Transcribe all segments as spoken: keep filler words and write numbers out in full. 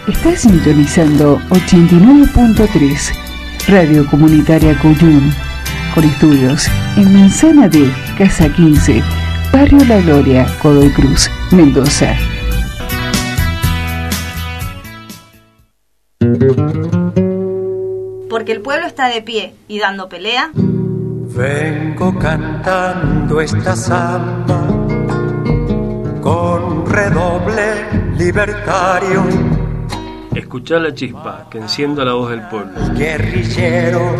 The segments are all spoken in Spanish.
Estás sintonizando ochenta y nueve punto tres, Radio Comunitaria Cuyum, con estudios en Manzana D, Casa quince, Barrio La Gloria, Godoy Cruz, Mendoza. Porque el pueblo está de pie y dando pelea. Vengo cantando esta samba con redoble libertario. Escuchá la chispa que encienda la voz del pueblo. Guerrillero,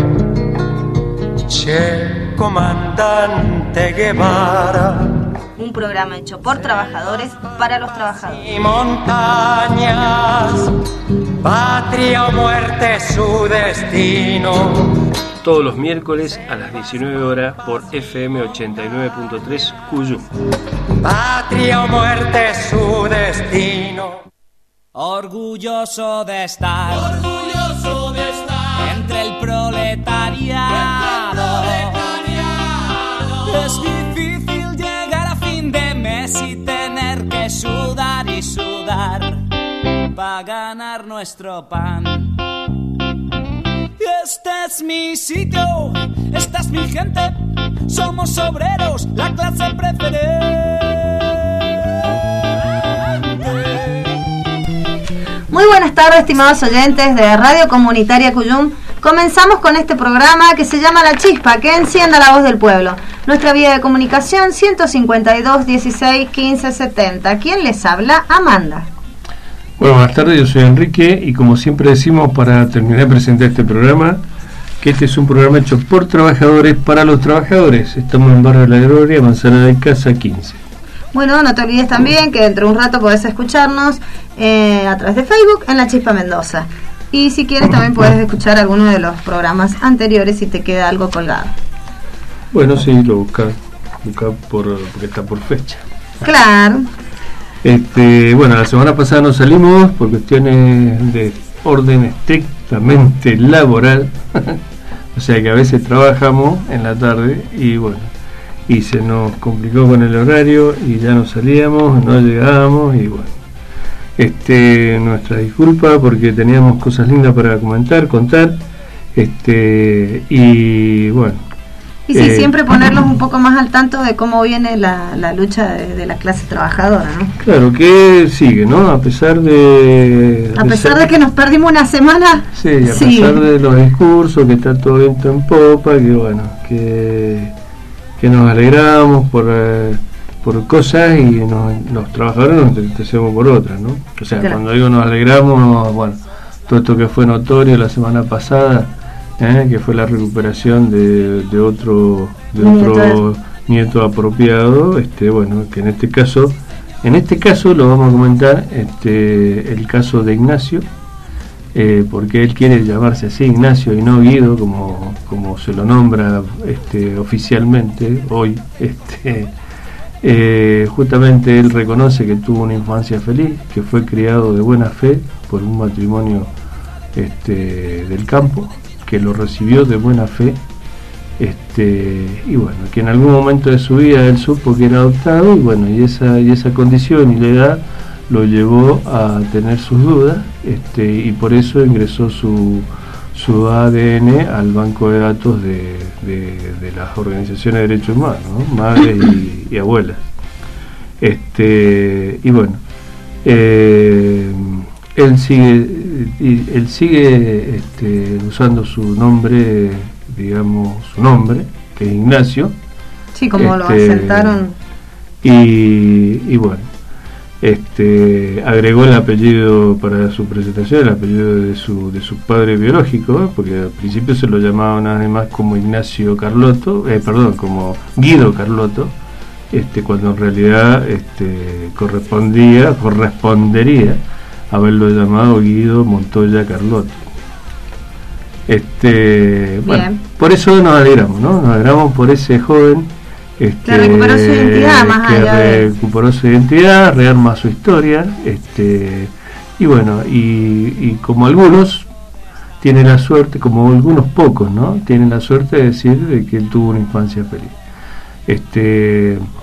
Che Comandante Guevara. Un programa hecho por trabajadores para los trabajadores. Y montañas, patria o muerte su destino. Todos los miércoles a las diecinueve horas por F M ochenta y nueve punto tres Cuyum. Patria o muerte su destino. Orgulloso de estar, orgulloso de estar entre el proletariado. Entre el proletariado. Es difícil llegar a fin de mes y tener que sudar y sudar para ganar nuestro pan. Este es mi sitio, esta es mi gente, somos obreros, la clase preferente. Muy buenas tardes, estimados oyentes de Radio Comunitaria Cuyum. Comenzamos con este programa que se llama La Chispa, que encienda la voz del pueblo. Nuestra vía de comunicación ciento cincuenta y dos, dieciséis, quince, setenta. ¿Quién les habla? Amanda. Bueno, buenas tardes, yo soy Enrique y como siempre decimos para terminar de presentar este programa, que este es un programa hecho por trabajadores para los trabajadores. Estamos en Barrio La Gloria, Manzana de Casa quince. Bueno, no te olvides también que dentro de un rato podés escucharnos eh, a través de Facebook en La Chispa Mendoza. Y si quieres también puedes escuchar alguno de los programas anteriores si te queda algo colgado. Bueno, sí, lo busca, busca por, porque está por fecha. Claro. Este, bueno, la semana pasada nos salimos por cuestiones de orden estrictamente laboral. O sea que a veces trabajamos en la tarde y bueno, y se nos complicó con el horario y ya no salíamos, no llegábamos y bueno, este, nuestra disculpa porque teníamos cosas lindas para comentar, contar, este, y bueno. Y sí, eh, siempre ponerlos un poco más al tanto de cómo viene la, la lucha de, de la clase trabajadora, ¿no? Claro, que sigue, ¿no? A pesar de... A pesar de, ser, de que nos perdimos una semana. Sí, a sí. pesar de los discursos, que está todo viento en popa, que bueno, que... que nos alegramos por, eh, por cosas y nos, los trabajadores nos entristecemos por otras, ¿no? O sea, claro. Cuando digo nos alegramos, bueno, todo esto que fue notorio la semana pasada, ¿eh? Que fue la recuperación de, de otro de otro nieto. nieto apropiado, este, bueno, que en este caso, en este caso lo vamos a comentar, este, el caso de Ignacio. Eh, porque él quiere llamarse así, Ignacio, y no Guido, como, como se lo nombra este, oficialmente hoy. Este, eh, justamente él reconoce que tuvo una infancia feliz, que fue criado de buena fe por un matrimonio este, del campo, que lo recibió de buena fe, este, y bueno, que en algún momento de su vida él supo que era adoptado, y bueno, y esa, y esa condición y la edad lo llevó a tener sus dudas, este, y por eso ingresó su, su A D N al banco de datos de, de, de las organizaciones de derechos humanos, ¿no? Madres y, y abuelas. Este, y bueno, eh, él sigue, él sigue este, usando su nombre, digamos, su nombre, que es Ignacio. Sí, como este, lo asentaron. Y, y bueno. Este, agregó el apellido para su presentación, el apellido de su de su padre biológico, ¿eh? Porque al principio se lo llamaba nada más como Ignacio Carlotto, eh, perdón, como Guido Carlotto, este, cuando en realidad este, correspondía, correspondería haberlo llamado Guido Montoya Carlotto. Este, bueno, por eso nos alegramos, ¿no? Nos alegramos por ese joven. Este, que recuperó su identidad más que allá de... recuperó su identidad, rearma su historia, este, y bueno, y, y como algunos tienen la suerte, como algunos pocos, ¿no? Tienen la suerte de decir de que él tuvo una infancia feliz. Este,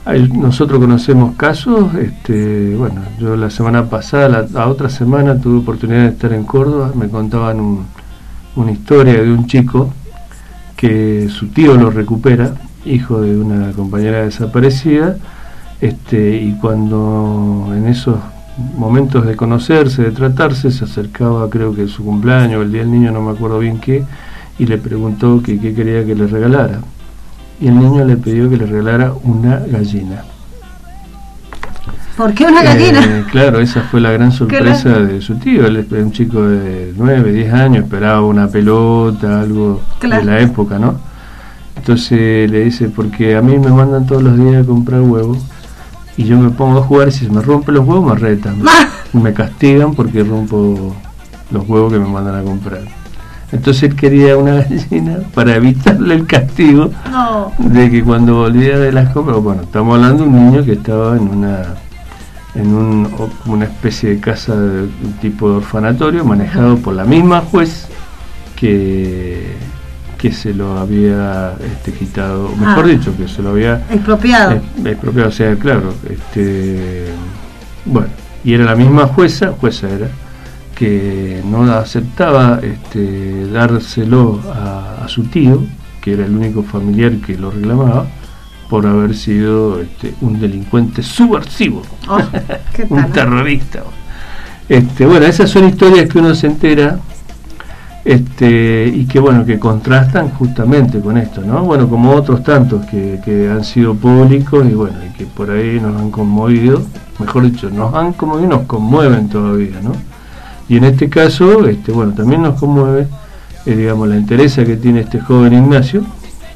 Hay, nosotros conocemos casos, este, bueno, yo la semana pasada, la, la otra semana tuve oportunidad de estar en Córdoba, me contaban un, una historia de un chico que su tío lo recupera, hijo de una compañera desaparecida, este, y cuando en esos momentos de conocerse, de tratarse, se acercaba, creo que su cumpleaños, el día del niño, no me acuerdo bien qué, y le preguntó que qué quería que le regalara, y el niño le pidió que le regalara una gallina. ¿Por qué una gallina? Eh, claro, esa fue la gran sorpresa la... de su tío. Él es un chico de nueve, diez años, esperaba una pelota, algo claro. de la época, ¿no? Entonces le dice, porque a mí me mandan todos los días a comprar huevos y yo me pongo a jugar y si se me rompen los huevos me retan, me castigan porque rompo los huevos que me mandan a comprar. Entonces él quería una gallina para evitarle el castigo no. de que cuando volvía de las compras, bueno, estamos hablando de un niño que estaba en una en un, una especie de casa de un tipo de orfanatorio manejado por la misma juez que que se lo había este, quitado, mejor ah, dicho, que se lo había expropiado. Eh, expropiado, o sea, claro, este, bueno, y era la misma jueza, jueza era, que no aceptaba este, dárselo a, a su tío, que era el único familiar que lo reclamaba, por haber sido este, un delincuente subversivo, oh, ¿qué tal, un terrorista. Este, bueno, esas son historias que uno se entera. Este, y que bueno, que contrastan justamente con esto, ¿no? Bueno, como otros tantos que, que han sido públicos y bueno, y que por ahí nos han conmovido, mejor dicho, nos han conmovido y nos conmueven todavía, ¿no? Y en este caso, este, bueno, también nos conmueve, eh, digamos, la entereza que tiene este joven Ignacio,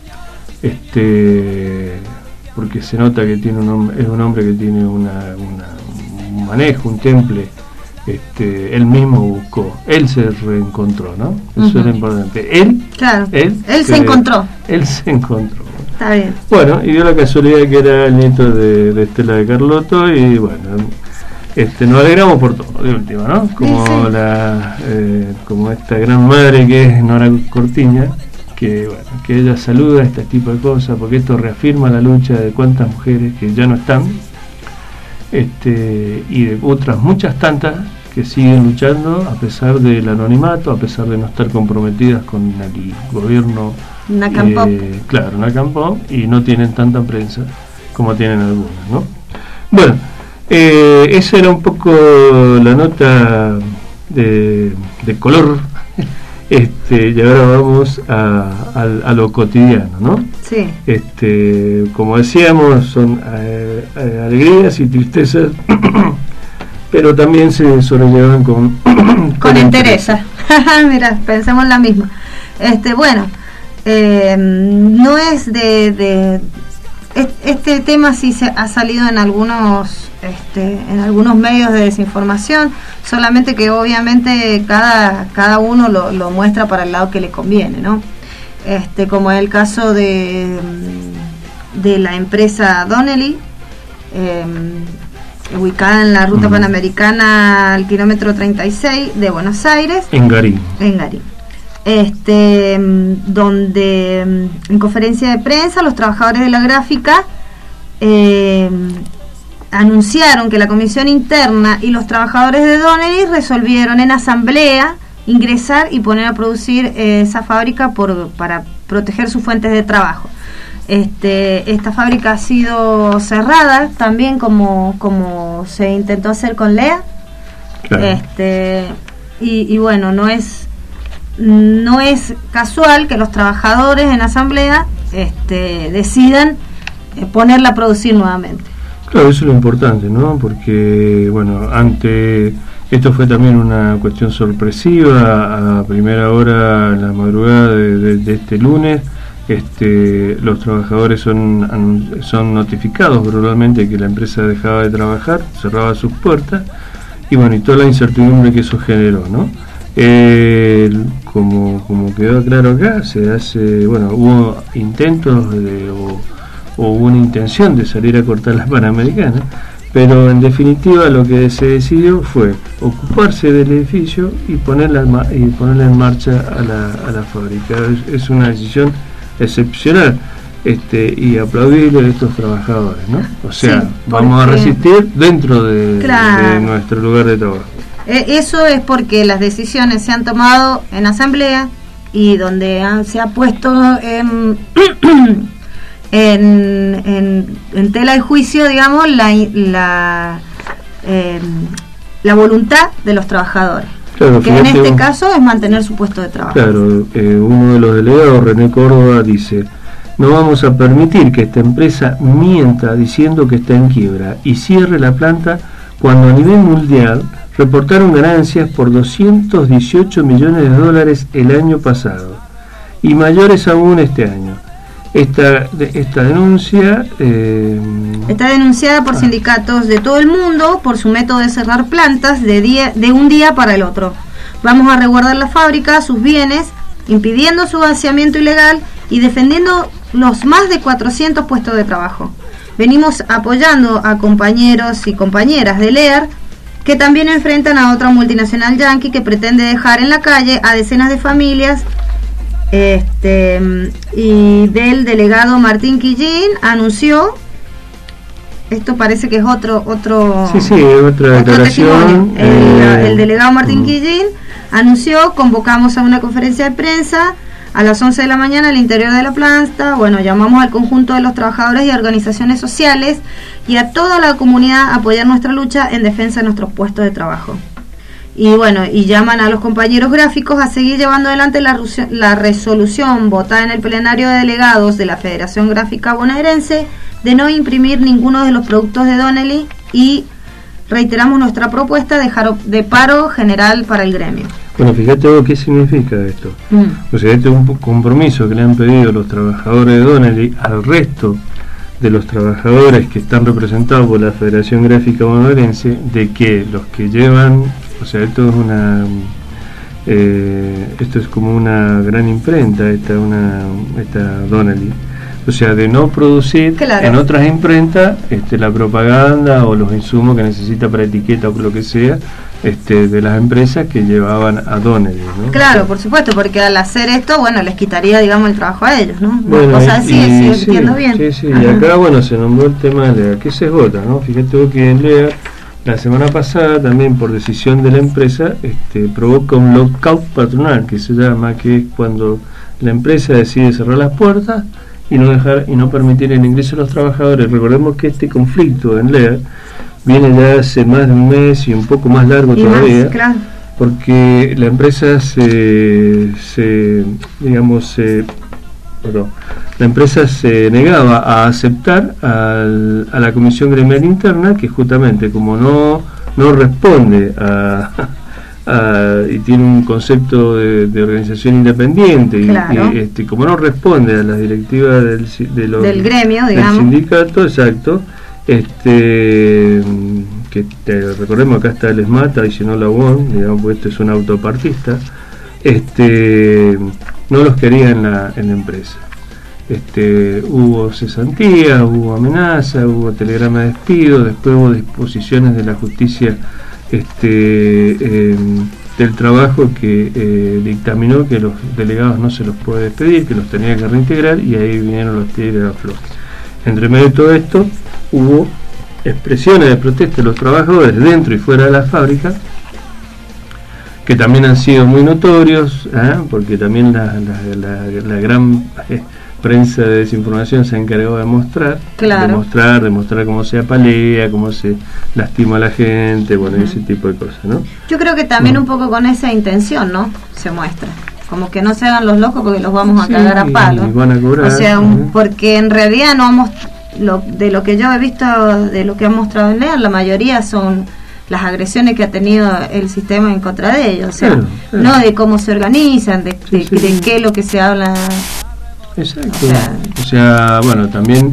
este, porque se nota que tiene un hombre, es un hombre que tiene una, una, un manejo, un temple. Este, él mismo buscó, él se reencontró, ¿no? Eso uh-huh. es lo importante. Él, claro, él, él se, se encontró. Él se encontró. Está bien. Bueno, y dio la casualidad que era el nieto de, de Estela de Carlotto y bueno, este, nos alegramos por todo, de última, ¿no? Como sí, sí. la, eh, como esta gran madre que es Nora Cortiña, que bueno, que ella saluda este tipo de cosas porque esto reafirma la lucha de cuántas mujeres que ya no están, este, y de otras muchas tantas que siguen luchando a pesar del anonimato, a pesar de no estar comprometidas con el gobierno, eh, claro, Nacampop, y no tienen tanta prensa como tienen algunas, ¿no? Bueno, eh, esa era un poco la nota de, de color, este, y ahora vamos a, a, a lo cotidiano, ¿no? Sí. Este, como decíamos, son eh, eh, alegrías y tristezas. Pero también se sobrellevan con con, con entereza. Mira, pensemos la misma. Este, bueno, eh, no es de, de este tema sí se ha salido en algunos este, en algunos medios de desinformación, solamente que obviamente cada cada uno lo, lo muestra para el lado que le conviene, ¿no? Este, como es el caso de de la empresa Donnelly, eh, ubicada en la ruta mm. panamericana al kilómetro treinta y seis de Buenos Aires, en Garín, en Garín. Este, donde en conferencia de prensa los trabajadores de la gráfica eh, anunciaron que la comisión interna y los trabajadores de Donnelly resolvieron en asamblea ingresar y poner a producir eh, esa fábrica por, para proteger sus fuentes de trabajo. Este, esta fábrica ha sido cerrada también como, como se intentó hacer con Lea. Claro. Este, y, y bueno, no es no es casual que los trabajadores en asamblea este, decidan ponerla a producir nuevamente. Claro, eso es lo importante, ¿no? Porque, bueno, ante esto fue también una cuestión sorpresiva, a primera hora, en la madrugada de, de, de este lunes, este, los trabajadores son, son notificados verbalmente que la empresa dejaba de trabajar, cerraba sus puertas, y bueno, y toda la incertidumbre que eso generó, ¿no? Eh, como, como quedó claro acá, se hace, bueno, hubo intentos de, o, o hubo una intención de salir a cortar las Panamericanas, pero en definitiva lo que se decidió fue ocuparse del edificio y ponerla, y ponerla en marcha a la, a la fábrica. Es, es una decisión excepcional. este, y aplaudirle a estos trabajadores, ¿no? O sea, Sí, vamos a porque- resistir dentro de, Claro. de nuestro lugar de trabajo. Eh, Eso es porque las decisiones se han tomado en asamblea y donde han- se ha puesto en, en, en- en tela de juicio, digamos, la, la, eh, la voluntad de los trabajadores. Claro, Que en fíjate este vos. caso es mantener su puesto de trabajo. Claro, eh, uno de los delegados, René Córdoba, dice: no vamos a permitir que esta empresa mienta diciendo que está en quiebra y cierre la planta cuando a nivel mundial reportaron ganancias por doscientos dieciocho millones de dólares el año pasado y mayores aún este año. Esta, de- esta denuncia eh, Está denunciada por sindicatos de todo el mundo por su método de cerrar plantas de, día, de un día para el otro. Vamos a resguardar la fábrica, sus bienes, impidiendo su vaciamiento ilegal y defendiendo los más de cuatrocientos puestos de trabajo. Venimos apoyando a compañeros y compañeras de Lear que también enfrentan a otra multinacional yanqui que pretende dejar en la calle a decenas de familias. Este y del delegado Martín Quillín anunció, esto parece que es otro otro sí, sí, otra otro declaración. testimonio. El, eh, el delegado Martín mm. Quillín anunció: convocamos a una conferencia de prensa a las once de la mañana al interior de la planta. Bueno, llamamos al conjunto de los trabajadores y organizaciones sociales y a toda la comunidad a apoyar nuestra lucha en defensa de nuestros puestos de trabajo. Y bueno, y llaman a los compañeros gráficos a seguir llevando adelante la, rucio- la resolución votada en el plenario de delegados de la Federación Gráfica Bonaerense de no imprimir ninguno de los productos de Donnelly, y reiteramos nuestra propuesta de, jaro- de paro general para el gremio. Bueno, fíjate vos qué significa esto. Mm. O sea, este es un compromiso que le han pedido los trabajadores de Donnelly al resto de los trabajadores que están representados por la Federación Gráfica Bonaerense, de que los que llevan, o sea, esto es una eh, esto es como una gran imprenta, esta una esta Donnelly, o sea, de no producir Claro. en otras imprentas este, la propaganda o los insumos que necesita para etiqueta o lo que sea, este, de las empresas que llevaban a Donnelly, ¿no? Claro, por supuesto, porque al hacer esto, bueno, les quitaría, digamos, el trabajo a ellos, ¿no? Una Bueno, cosa y- así, y si sí, entiendo bien. Sí, sí, y acá, bueno, se nombró el tema de Lear. ¿Qué se esgota, no? Fíjate vos que en Lear, la semana pasada, también por decisión de la empresa, este, provoca un lockout patronal, que se llama, que es cuando la empresa decide cerrar las puertas y no dejar y no permitir el ingreso a los trabajadores. Recordemos que este conflicto en Lear viene ya hace más de un mes y un poco más largo Y todavía, más, claro. porque la empresa se, se digamos, se, perdón, la empresa se negaba a aceptar al, a la comisión gremial interna, que justamente como no no responde a, a- y tiene un concepto de, de organización independiente y, Claro. y, este, como no responde a las directivas del, si- de los- Del gremio, del digamos. sindicato, exacto, este que te, recordemos acá está el ESMATA y si no la U O N, digamos, pues esto es un autopartista, este no los quería en la, en la empresa. Este, hubo cesantías, hubo amenazas, hubo telegrama de despido, después hubo disposiciones de la justicia este, eh, del trabajo que eh, dictaminó que los delegados no se los puede despedir, que los tenía que reintegrar, y ahí vinieron los tigres a flor. Entre medio de todo esto hubo expresiones de protesta de los trabajadores dentro y fuera de la fábrica, que también han sido muy notorios, ¿eh? Porque también la, la, la, la gran eh, prensa de desinformación se ha encargado de mostrar, Claro. de mostrar, de mostrar cómo se apalea, cómo se lastima a la gente, bueno, ese tipo de cosas, ¿no? Yo creo que también Mm. un poco con esa intención, ¿no? Se muestra. Como que no se hagan los locos porque los vamos a Sí, cagar a palo. y van a cobrar, O sea, un- ujú. porque en realidad no hemos, lo, de lo que yo he visto, de lo que han mostrado en Lear, la mayoría son las agresiones que ha tenido el sistema en contra de ellos. O sea, Claro, claro. no de cómo se organizan, de, Sí, de, sí, de sí. qué es lo que se habla. Exacto. O sea- O sea, bueno, también,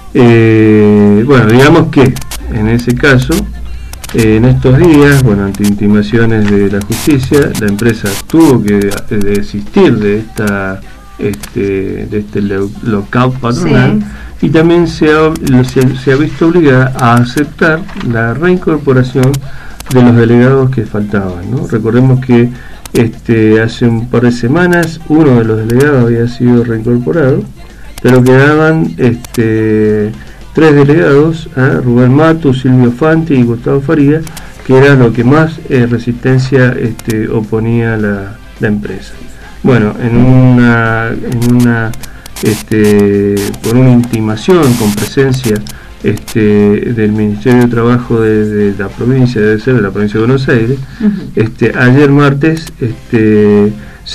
eh, bueno, digamos que en ese caso, eh, en estos días, bueno, ante intimaciones de la justicia, la empresa tuvo que eh, desistir de esta, este, de este lo- lockout patronal, y también se ha, se, se ha visto obligada a aceptar la reincorporación de los delegados que faltaban, ¿no? Recordemos que este, hace un par de semanas uno de los delegados había sido reincorporado, pero quedaban este, tres delegados, ¿eh? Rubén Mato, Silvio Fanti y Gustavo Faría, que era lo que más eh, resistencia este, oponía la, la empresa. Bueno, en una, en una este, por una intimación con presencia este, del Ministerio de Trabajo de, de la provincia, debe ser de la provincia de Buenos Aires, uh-huh. este, ayer martes este,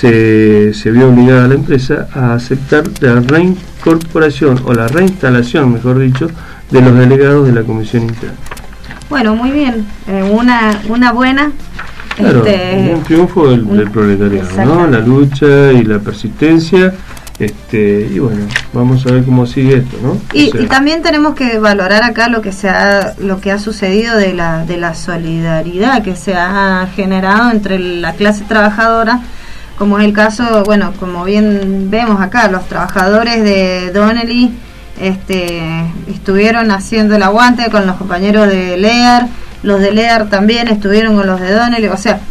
se, se vio obligada la empresa a aceptar la reincorporación o la reinstalación, mejor dicho, de los delegados de la comisión interna. Bueno, muy bien, eh, una, una buena... Claro, este, un triunfo del, un, del proletariado, ¿no? La lucha y la persistencia, este, y bueno, vamos a ver cómo sigue esto, ¿no? Y, o sea, y también tenemos que valorar acá lo que se ha, lo que ha sucedido de la, de la solidaridad que se ha generado entre la clase trabajadora, como es el caso, bueno, como bien vemos acá, los trabajadores de Donnelly este, estuvieron haciendo el aguante con los compañeros de Lear. Los de Lear también estuvieron con los de Donnelly, o sea,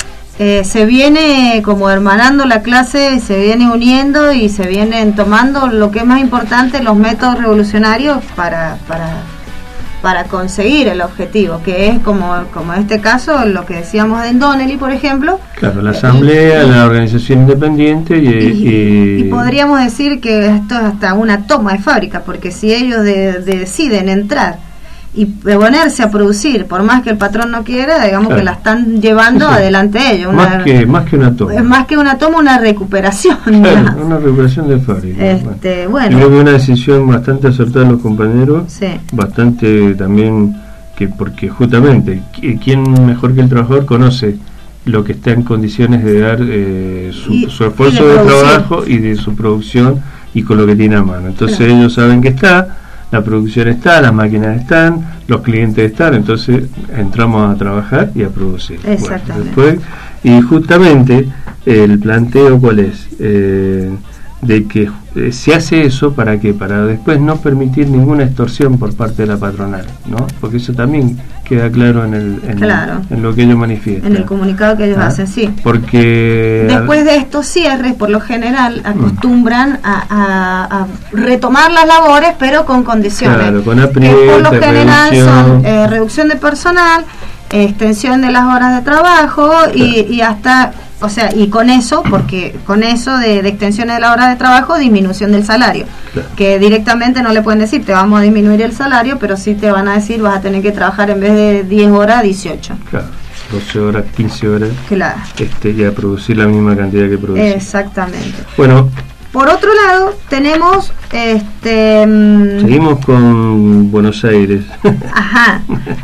eh, se viene como hermanando la clase, se viene uniendo y se vienen tomando lo que es más importante, los métodos revolucionarios para para para conseguir el objetivo, que es como como en este caso lo que decíamos de Donnelly, por ejemplo. Claro, la asamblea, y, la organización independiente y, y, y, y podríamos decir que esto es hasta una toma de fábrica, porque si ellos de, de deciden entrar y ponerse a producir, por más que el patrón no quiera, digamos, claro, que la están llevando sí, sí. adelante ellos. Más, una, que, más que una toma. Es más que una toma, una recuperación. Claro, una recuperación de fábrica. Este, bueno. bueno. Creo que una decisión bastante acertada de los compañeros, sí. bastante también, que porque justamente, ¿quién mejor que el trabajador conoce lo que está en condiciones de dar eh, su, y, su esfuerzo de, de trabajo y de su producción y con lo que tiene a mano? Entonces claro, ellos saben que está, la producción está, las máquinas están, los clientes están, entonces entramos a trabajar y a producir. Exactamente. Bueno, después, y justamente el planteo cuál es, eh, de que eh, se hace eso para que para después no permitir ninguna extorsión por parte de la patronal, ¿no? Porque eso también queda claro en el en, claro. el, en lo que ellos manifiestan, en el comunicado que ellos ¿Ah? hacen, sí. Porque después de estos cierres, por lo general acostumbran a, a, a retomar las labores, pero con condiciones. Claro, con apriete, que por lo general reducción. son eh, reducción de personal, extensión de las horas de trabajo y, y hasta, o sea, y con eso, porque con eso de, de extensión de la hora de trabajo, disminución del salario, claro, que directamente no le pueden decir te vamos a disminuir el salario, pero sí te van a decir vas a tener que trabajar en vez de diez horas, dieciocho. Claro, doce horas, quince horas. Claro. Este, ya producir la misma cantidad que produce. Exactamente. Bueno. Por otro lado, tenemos este seguimos con Buenos Aires. Ajá.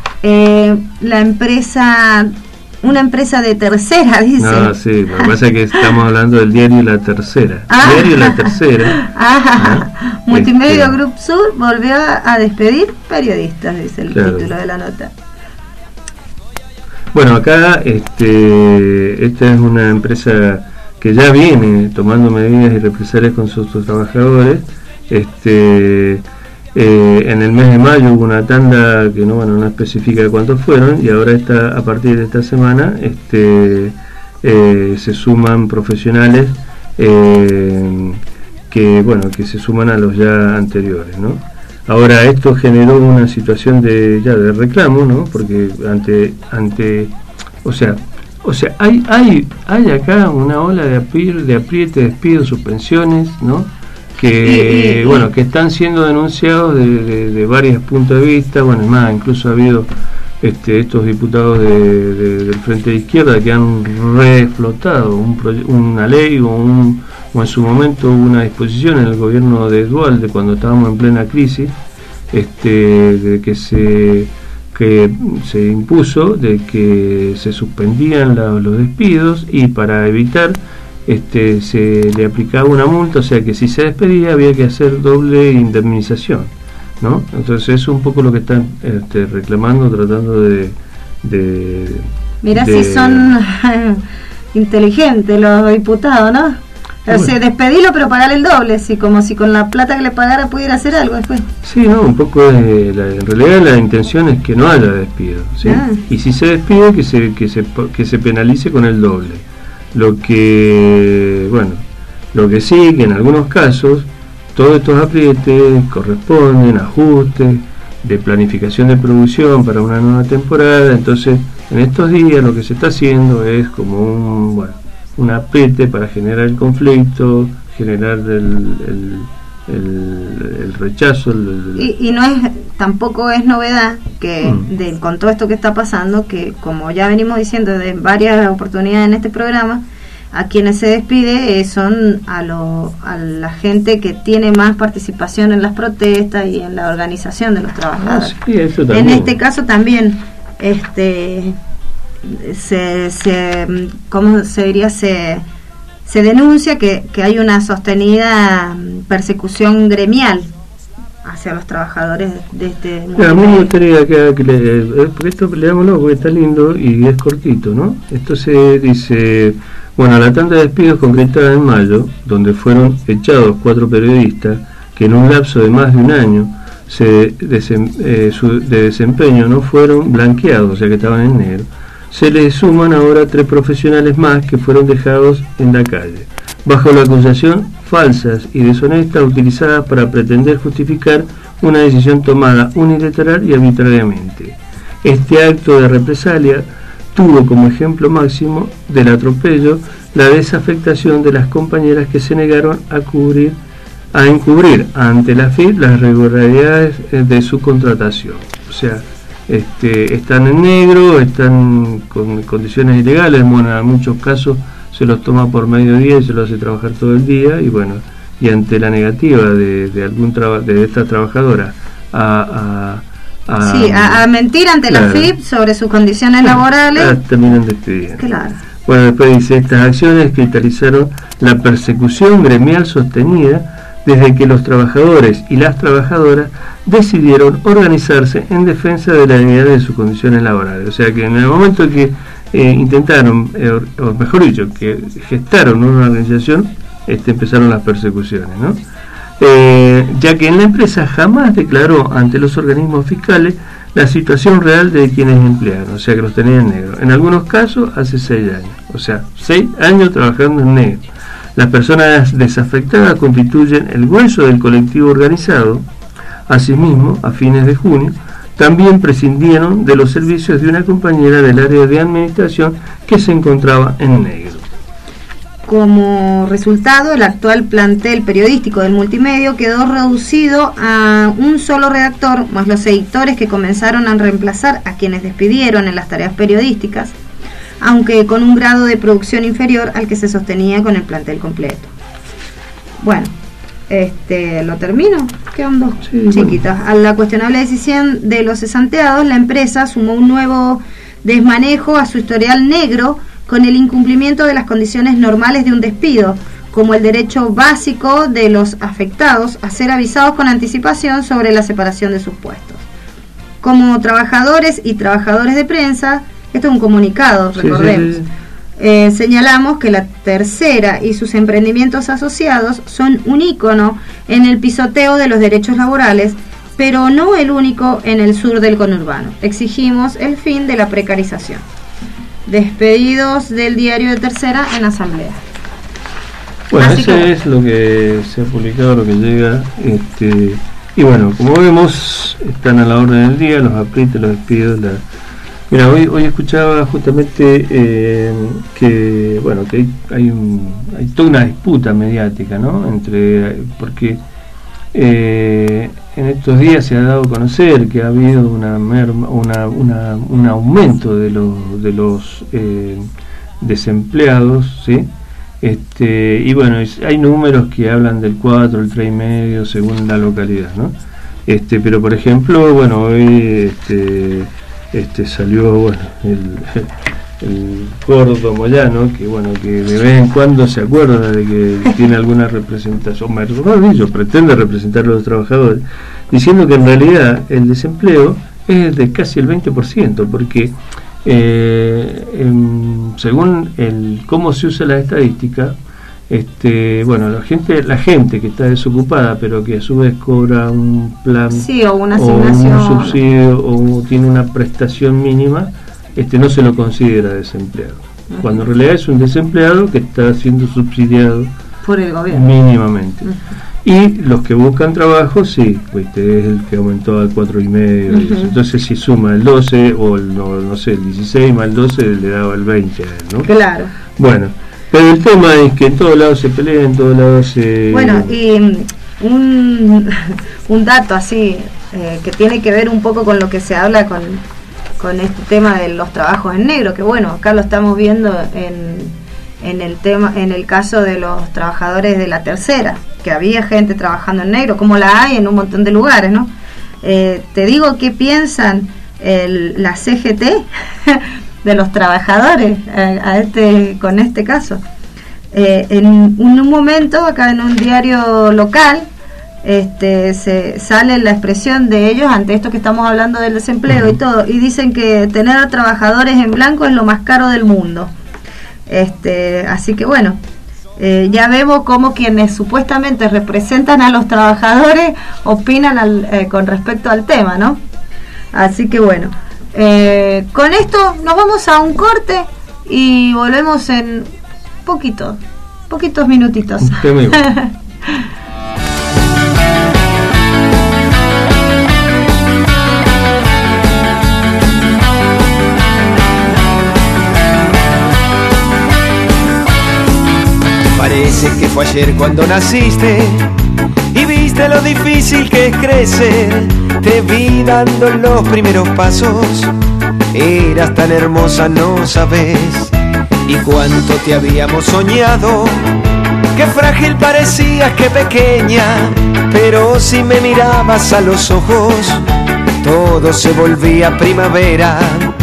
Eh, la empresa, una empresa de tercera, dice. No, sí, lo que pasa es que estamos hablando del diario La Tercera. Ah. Diario La Tercera. Ajá. ¿Ah? Multimedia este. Group Sur volvió a despedir periodistas, dice el claro. título de la nota. Bueno, acá este, esta es una empresa que ya viene tomando medidas y represalias con sus, sus trabajadores. Este, eh, en el mes de mayo hubo una tanda que no, bueno, no especifica cuántos fueron, y ahora está, a partir de esta semana este, eh, se suman profesionales eh, que bueno que se suman a los ya anteriores, ¿no? Ahora esto generó una situación de ya de reclamo, ¿no? Porque ante ante o sea O sea, hay hay hay acá una ola de apriete, de apriete, despidos, suspensiones, ¿no? Que y, y, bueno, que están siendo denunciados de, de, de varios puntos de vista. Bueno, más, incluso ha habido este, estos diputados de, de, del Frente de Izquierda que han reflotado un una ley o, un, o en su momento una disposición en el gobierno de Duhalde cuando estábamos en plena crisis, este, de que se que se impuso de que se suspendían la, los despidos y para evitar este se le aplicaba una multa, o sea que si se despedía había que hacer doble indemnización, ¿no? Entonces eso es un poco lo que están este, reclamando, tratando de, de mirá de, si son inteligentes los diputados, ¿no? O sea, despedirlo pero pagarle el doble, sí, como si con la plata que le pagara pudiera hacer algo después. Sí, no, un poco de la, en realidad la intención es que no haya despido, ¿sí? Ah. Y si se despide que se que se que se penalice con el doble. Lo que bueno, lo que sí que en algunos casos todos estos aprietes corresponden a ajustes de planificación de producción para una nueva temporada. Entonces, en estos días lo que se está haciendo es como un, bueno, un apriete para generar el conflicto, generar el, el, el, el rechazo. El, el y, y no es, tampoco es novedad que mm. de, con todo esto que está pasando, que como ya venimos diciendo de varias oportunidades en este programa, a quienes se despide eh, son a, lo, a la gente que tiene más participación en las protestas y en la organización de los trabajadores. Ah, sí, eso en este caso también este se, se ¿cómo se diría? se se denuncia que, que hay una sostenida persecución gremial hacia los trabajadores de este mundo. A mí me gustaría que, que le, porque esto leámoslo porque está lindo y es cortito, ¿no? Esto se dice, bueno, la tanda de despidos concretada en mayo, donde fueron echados cuatro periodistas que en un lapso de más de un año se desem, eh, su, de desempeño no fueron blanqueados, o sea que estaban en negro, se les suman ahora tres profesionales más que fueron dejados en la calle, bajo la acusación falsas y deshonestas utilizadas para pretender justificar una decisión tomada unilateral y arbitrariamente. Este acto de represalia tuvo como ejemplo máximo del atropello la desafectación de las compañeras que se negaron a cubrir a encubrir ante la F I P las irregularidades de su contratación. O sea, este, están en negro, están con condiciones ilegales, bueno, en muchos casos se los toma por mediodía y se los hace trabajar todo el día, y bueno, y ante la negativa de, de algún traba, de esta trabajadora a, a, a, sí, a, a mentir ante claro, la F I P sobre sus condiciones claro, laborales, ah, terminan despidiendo. Claro. Bueno, después dice, estas acciones cristalizaron la persecución gremial sostenida desde que los trabajadores y las trabajadoras decidieron organizarse en defensa de la dignidad de sus condiciones laborales. O sea que en el momento que eh, intentaron, eh, o mejor dicho, que gestaron una organización, este, empezaron las persecuciones, ¿no? Eh, ya que en la empresa jamás declaró ante los organismos fiscales la situación real de quienes emplearon, o sea que los tenían en negro. En algunos casos hace seis años, o sea, seis años trabajando en negro. Las personas desafectadas constituyen el grueso del colectivo organizado. Asimismo, a fines de junio, también prescindieron de los servicios de una compañera del área de administración que se encontraba en negro. Como resultado, el actual plantel periodístico del multimedio quedó reducido a un solo redactor, más los editores que comenzaron a reemplazar a quienes despidieron en las tareas periodísticas, aunque con un grado de producción inferior al que se sostenía con el plantel completo. Bueno, este, ¿lo termino? Quedan dos sí, chiquitas. Bueno. A la cuestionable decisión de los cesanteados, la empresa sumó un nuevo desmanejo a su historial negro con el incumplimiento de las condiciones normales de un despido, como el derecho básico de los afectados a ser avisados con anticipación sobre la separación de sus puestos. Como trabajadores y trabajadores de prensa, esto es un comunicado, recordemos, sí, sí, sí. Eh, señalamos que la tercera y sus emprendimientos asociados son un ícono en el pisoteo de los derechos laborales, pero no el único en el sur del conurbano. Exigimos el fin de la precarización. Despedidos del diario de Tercera en asamblea. Bueno, así eso que... es lo que se ha publicado, lo que llega, este, y bueno, como vemos, están a la orden del día los aprietes, los despidos. La... Mira, hoy hoy escuchaba justamente eh, que bueno que hay hay, un, hay toda una disputa mediática, ¿no? Entre porque eh, en estos días se ha dado a conocer que ha habido una merma, una, una un aumento de los de los eh, desempleados, ¿sí? Este, y bueno, hay números que hablan del cuatro, el tres y medio según la localidad, ¿no? Este, pero por ejemplo, bueno, hoy este, este salió bueno el, el gordo Moyano, que bueno, que de vez en cuando se acuerda de que tiene alguna representación, mejor dicho, pretende representar a los trabajadores, diciendo que en realidad el desempleo es de casi el veinte por ciento, porque eh, en, según el cómo se usa la estadística, este, bueno, la gente, la gente que está desocupada, pero que a su vez cobra un plan, sí, o una o un subsidio o tiene una prestación mínima, este, no se lo considera desempleado, uh-huh. cuando en realidad es un desempleado que está siendo subsidiado por el gobierno mínimamente. Uh-huh. Y los que buscan trabajo, sí, ¿viste? Es el que aumentó al cuatro y medio. Uh-huh. Entonces, si suma el doce o el, no, no sé, el dieciséis más el doce, le daba el veinte, ¿no? Claro. Bueno, pero el tema es que en todos lados se pelean, en todos lados se... Bueno, y un, un dato así, eh, que tiene que ver un poco con lo que se habla con, con este tema de los trabajos en negro, que bueno, acá lo estamos viendo en, en el tema, en el caso de los trabajadores de la tercera, que había gente trabajando en negro, como la hay en un montón de lugares, ¿no? Eh, te digo qué piensan el, la C G T de los trabajadores a, a este, con este caso. Eh, en, en un momento, acá en un diario local, este, se sale la expresión de ellos ante esto que estamos hablando del desempleo y todo, y dicen que tener a trabajadores en blanco es lo más caro del mundo. Este, así que bueno, Eh, ya vemos cómo quienes supuestamente representan a los trabajadores opinan al, eh, con respecto al tema, ¿no? Así que bueno, eh, con esto nos vamos a un corte y volvemos en poquito, poquitos minutitos. Parece que fue ayer cuando naciste y viste lo difícil que es crecer. Te vi dando los primeros pasos, eras tan hermosa, no sabes. Y cuánto te habíamos soñado, qué frágil parecías, qué pequeña. Pero si me mirabas a los ojos, todo se volvía primavera.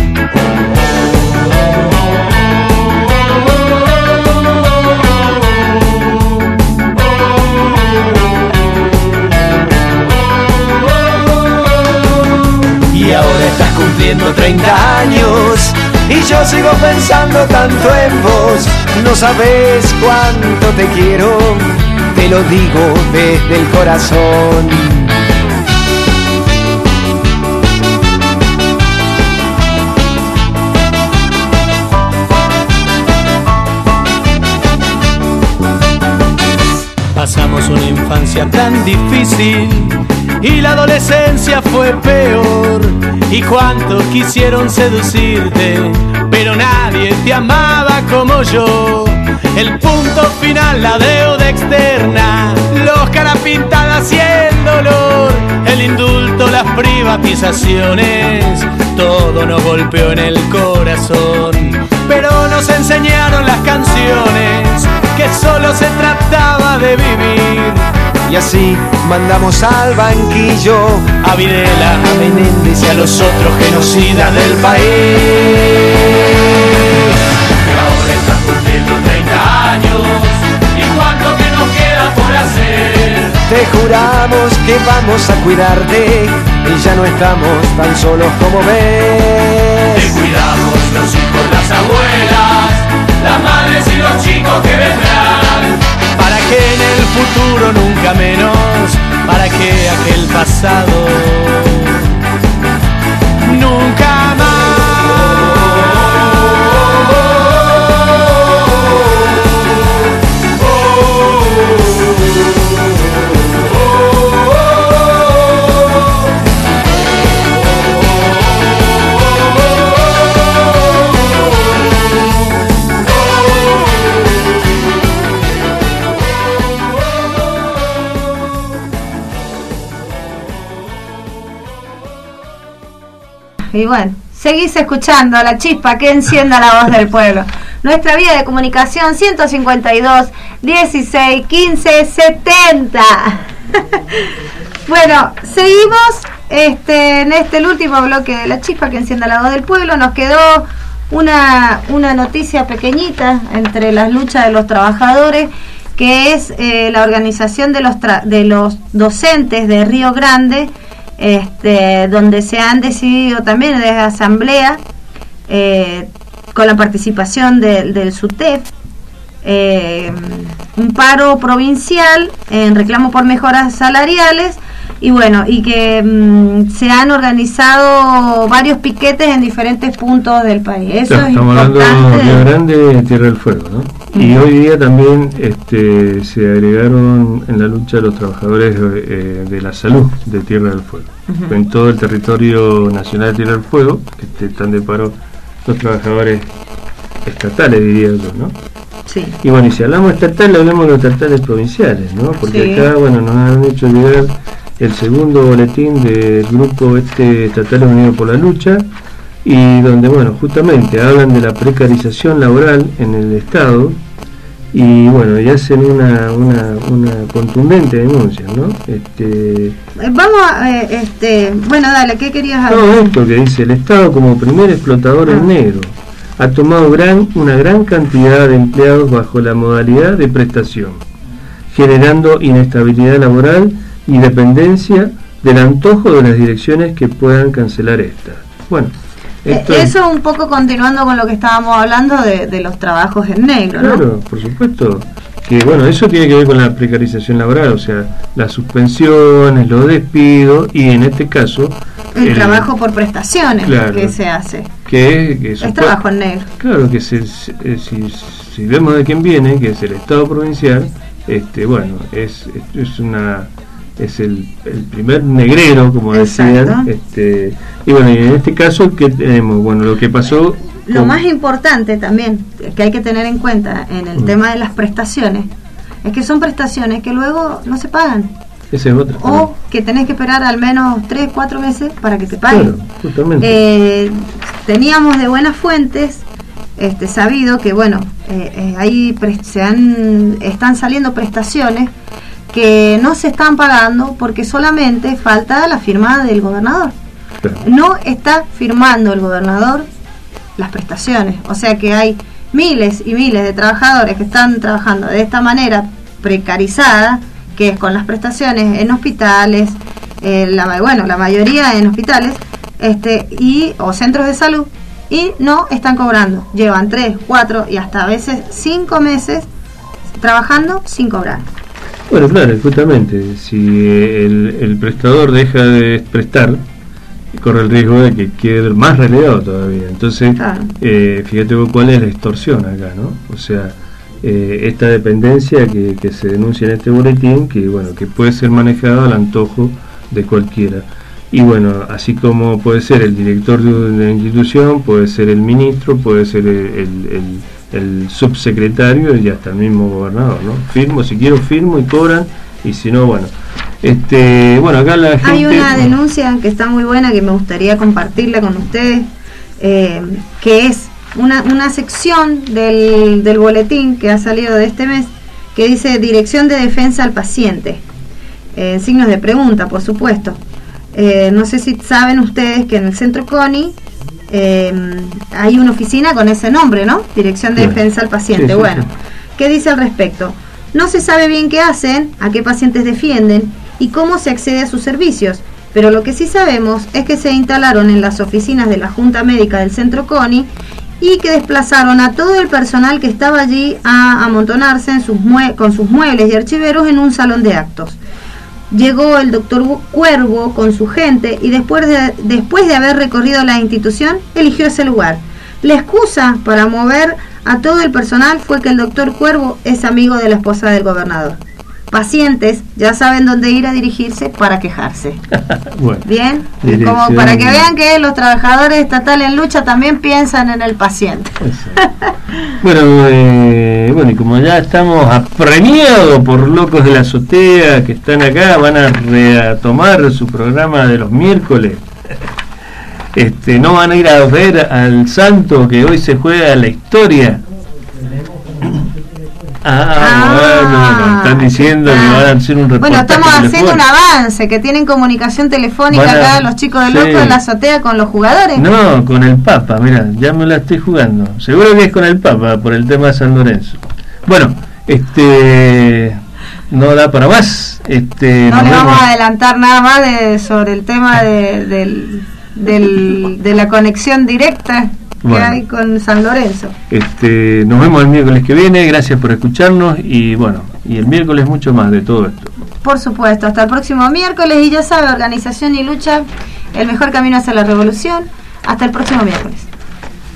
Y ahora estás cumpliendo treinta años y yo sigo pensando tanto en vos. No sabes cuánto te quiero, te lo digo desde el corazón. Pasamos una infancia tan difícil y la adolescencia fue peor. Y cuánto quisieron seducirte, pero nadie te amaba como yo. El punto final, la deuda externa, los caras pintadas y el dolor, el indulto, las privatizaciones, todo nos golpeó en el corazón. Pero nos enseñaron las canciones que solo se trataba de vivir. Y así mandamos al banquillo a Videla, a Menéndez y a los otros genocidas del país. Y ahora estás cumpliendo treinta años, ¿y cuánto que nos queda por hacer? Te juramos que vamos a cuidarte y ya no estamos tan solos como ves. Te cuidamos los hijos, las abuelas, las madres y los chicos que vendrán, para que en el futuro nunca menos, para que aquel pasado nunca más. Y bueno, seguís escuchando a La Chispa que encienda la voz del pueblo. Nuestra vía de comunicación ciento cincuenta y dos, dieciséis, quince, setenta. Bueno, seguimos este, en este el último bloque de La Chispa que encienda la voz del pueblo. Nos quedó una, una noticia pequeñita entre las luchas de los trabajadores, que es eh, la organización de los, tra- de los docentes de Río Grande, Este, donde se han decidido también desde asamblea, eh, con la participación de, del SUTEF, eh, un paro provincial en reclamo por mejoras salariales, y bueno, y que mmm, se han organizado varios piquetes en diferentes puntos del país. Eso claro, es estamos importante. hablando de Río Grande, Tierra del Fuego, ¿no? Uh-huh. Y hoy día también este, se agregaron en la lucha los trabajadores eh, de la salud de Tierra del Fuego. Uh-huh. En todo el territorio nacional de Tierra del Fuego, que están de paro los trabajadores estatales, diría yo, ¿no? Sí. Y bueno, y si hablamos estatal, hablamos de los estatales provinciales, ¿no? Porque sí. acá, bueno, nos han hecho llegar el segundo boletín del grupo este Estatales Unidos por la Lucha, y donde, bueno, justamente hablan de la precarización laboral en el Estado, y bueno, y hacen una, una, una contundente denuncia, ¿no? Este, Vamos a, eh, este, bueno, dale, ¿qué querías hablar? no, esto que dice, el Estado como primer explotador ah. en negro ha tomado gran, una gran cantidad de empleados bajo la modalidad de prestación, generando inestabilidad laboral y dependencia del antojo de las direcciones que puedan cancelar esta. Bueno, esto eso es un poco continuando con lo que estábamos hablando de, de los trabajos en negro, ¿no? Claro, por supuesto. Que bueno, eso tiene que ver con la precarización laboral, o sea, las suspensiones, los despidos y en este caso el, el trabajo por prestaciones, claro, que se hace. Que, que es trabajo en negro. Claro, que se, se, si, si vemos de quién viene, que es el Estado provincial, este bueno, es, es una es el, el primer negrero, como decían, este, y bueno, y en este caso que tenemos, bueno, lo que pasó. Lo más importante también que hay que tener en cuenta en el mm. tema de las prestaciones es que son prestaciones que luego no se pagan. Ese es otro. O también. Que tenés que esperar al menos tres, cuatro meses para que te paguen. Claro, justamente. Eh, teníamos de buenas fuentes este, sabido que, bueno, eh, eh, ahí pre- se han, están saliendo prestaciones que no se están pagando porque solamente falta la firma del gobernador. Claro. No está firmando el gobernador las prestaciones, o sea que hay miles y miles de trabajadores que están trabajando de esta manera precarizada, que es con las prestaciones en hospitales, eh, la, bueno, la mayoría en hospitales este y o centros de salud, y no están cobrando, llevan tres, cuatro y hasta a veces cinco meses trabajando sin cobrar. Bueno, claro, justamente, si el, el prestador deja de prestar, corre el riesgo de que quede más relegado todavía. Entonces, claro. eh, fíjate vos cuál es la extorsión acá, ¿no? O sea, eh, esta dependencia que, que se denuncia en este boletín, que bueno, que puede ser manejada al antojo de cualquiera. Y bueno, así como puede ser el director de una institución, puede ser el ministro, puede ser el, el, el, el subsecretario y hasta el mismo gobernador, ¿no? Firmo, si quiero firmo y cobran, y si no, bueno. Este, bueno, acá la gente... Hay una denuncia que está muy buena que me gustaría compartirla con ustedes, eh, que es una, una sección del, del boletín que ha salido de este mes, que dice Dirección de Defensa al Paciente, eh, signos de pregunta, por supuesto. Eh, no sé si saben ustedes que en el Centro CONI eh, hay una oficina con ese nombre, ¿no? Dirección de sí. Defensa al Paciente. Sí, sí, bueno, sí. ¿Qué dice al respecto? No se sabe bien qué hacen, a qué pacientes defienden y cómo se accede a sus servicios, pero lo que sí sabemos es que se instalaron en las oficinas de la Junta Médica del Centro CONI y que desplazaron a todo el personal que estaba allí a amontonarse en sus mue- con sus muebles y archiveros en un salón de actos. Llegó el doctor Cuervo con su gente y después de, después de haber recorrido la institución, eligió ese lugar. La excusa para mover a todo el personal fue que el doctor Cuervo es amigo de la esposa del gobernador. Pacientes ya saben dónde ir a dirigirse para quejarse. Bueno, bien, como para que vean que los trabajadores estatales en lucha también piensan en el paciente. Bueno, eh, bueno, y como ya estamos apremiados por locos de la azotea que están acá, van a retomar su programa de los miércoles. Este, no van a ir a ver al santo que hoy se juega la historia. Ah, ah, bueno, están diciendo ah, que van a hacer un reportaje. Bueno, estamos haciendo un avance, que tienen comunicación telefónica a, acá los chicos del sí. Loco en la azotea con los jugadores. No, con el Papa, mira, ya me la estoy jugando. Seguro que es con el Papa por el tema de San Lorenzo. Bueno, este no da para más. Este, no le vemos. Vamos a adelantar nada más de, sobre el tema de, del, del, de la conexión directa que bueno, hay con San Lorenzo. Este, nos vemos el miércoles que viene, gracias por escucharnos y bueno, y el miércoles mucho más de todo esto. Por supuesto, hasta el próximo miércoles y ya sabe, organización y lucha, el mejor camino hacia la revolución. Hasta el próximo miércoles.